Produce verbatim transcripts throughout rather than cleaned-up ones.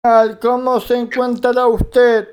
¿Cómo se encuentra usted?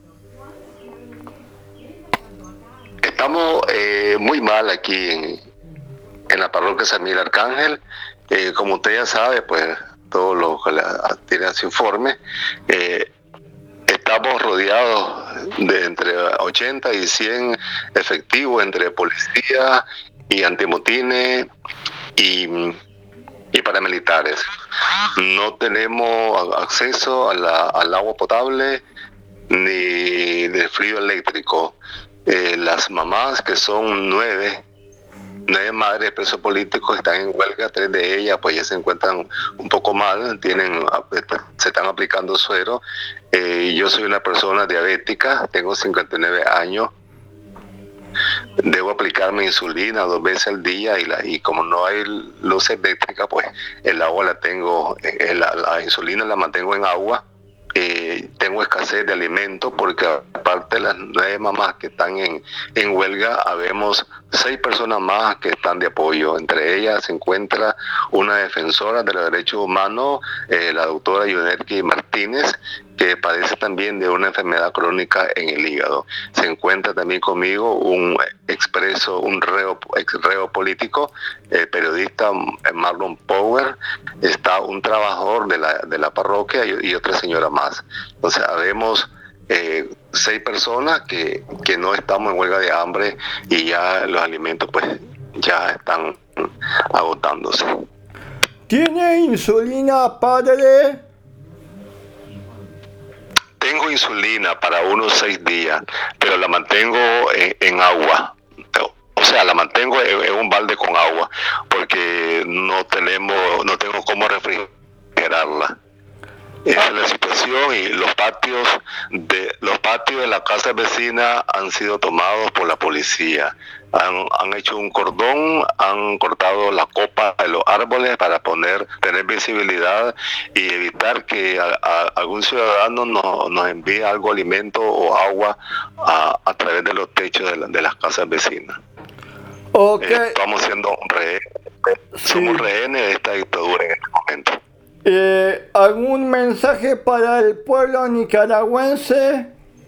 Estamos eh, muy mal aquí en, en la parroquia San Miguel Arcángel. Eh, como usted ya sabe, pues todos los que la- tienen su informe, eh, estamos rodeados de entre ochenta y cien efectivos entre policía y antimotines y, y paramilitares. No tenemos a- acceso a la- al agua potable ni de frío eléctrico. Eh, las mamás, que son nueve, nueve madres de presos políticos, están en huelga. Tres de ellas pues ya se encuentran un poco mal, tienen, se están aplicando suero. Eh, yo soy una persona diabética, tengo cincuenta y nueve años, debo aplicarme insulina dos veces al día y, la, y como no hay luz eléctrica, pues el agua la tengo, eh, la, la insulina la mantengo en agua. Eh, tengo escasez de alimentos porque aparte de las nueve mamás que están en, en huelga, habemos seis personas más que están de apoyo. Entre ellas se encuentra una defensora de los derechos humanos, eh, la doctora Yunerki Martínez, que padece también de una enfermedad crónica en el hígado. Se encuentra también conmigo un expreso, un reo, ex reo político, el periodista Marlon Power. Está un trabajador de la, de la parroquia y, y otra señora más. Entonces, habemos eh, seis personas que, que no estamos en huelga de hambre y ya los alimentos pues ya están agotándose. ¿Tiene insulina, padre? Tengo insulina para unos seis días, pero la mantengo en, en agua. O sea, la mantengo en, en un balde con agua, porque no tenemos, no tengo cómo refrigerarla. Esa es la situación, y los patios de los patios de la casa vecina han sido tomados por la policía. Han, han hecho un cordón, han cortado la copa de los árboles para poner tener visibilidad y evitar que a, a, algún ciudadano nos, nos envíe algo, alimento o agua a, a través de los techos de, la, de las casas vecinas. Okay. Eh, estamos siendo rehenes, Sí. somos rehenes de esta dictadura en este momento. Eh, ¿Algún mensaje para el pueblo nicaragüense?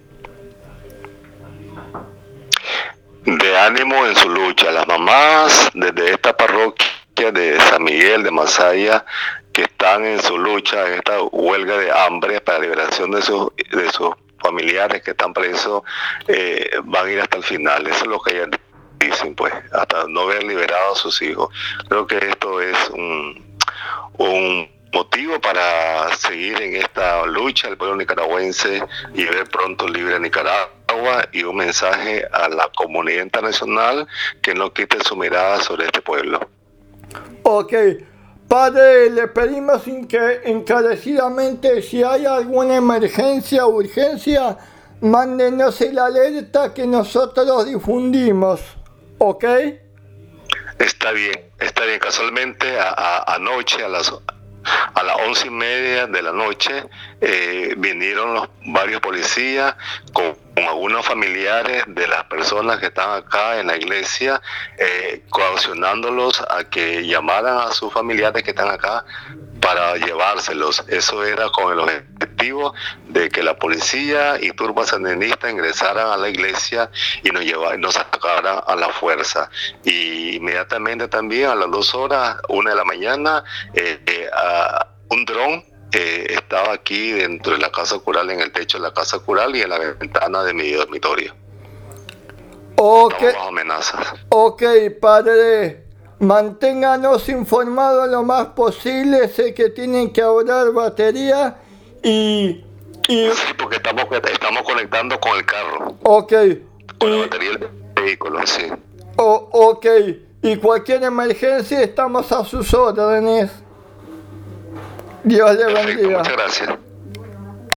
De ánimo en su lucha. Las mamás desde esta parroquia de San Miguel de Masaya, que están en su lucha, en esta huelga de hambre para la liberación de sus, de sus familiares que están presos, eh, van a ir hasta el final. Eso es lo que ellas dicen, pues, hasta no haber liberado a sus hijos. Creo que esto es un, un motivo para seguir en esta lucha del pueblo nicaragüense y ver pronto libre a Nicaragua, y un mensaje a la comunidad internacional que no quite su mirada sobre este pueblo. Ok. Padre, le pedimos encarecidamente, si hay alguna emergencia o urgencia, mándenos el alerta que nosotros difundimos. ¿Ok? Está bien, está bien. Casualmente a, a, anoche a las a las once y media de la noche eh, vinieron los varios policías con, con algunos familiares de las personas que están acá en la iglesia, eh, coaccionándolos a que llamaran a sus familiares que están acá para llevárselos. Eso era con el objetivo de que la policía y turbas sandinistas ingresaran a la iglesia y nos llevaran, nos sacaran a la fuerza. Y inmediatamente también a las dos horas, una de la mañana, eh, eh, a un dron eh, estaba aquí dentro de la casa cural, en el techo de la casa cural y en la ventana de mi dormitorio. Ok. Estamos bajo amenazas. Ok, padre. Manténganos informados lo más posible. Sé que tienen que ahorrar batería y... y Sí, porque estamos, estamos conectando con el carro. ok. Con la Y, batería del vehículo, sí. o- ok. Y cualquier emergencia estamos a sus órdenes. Dios le Perfecto, bendiga. muchas gracias.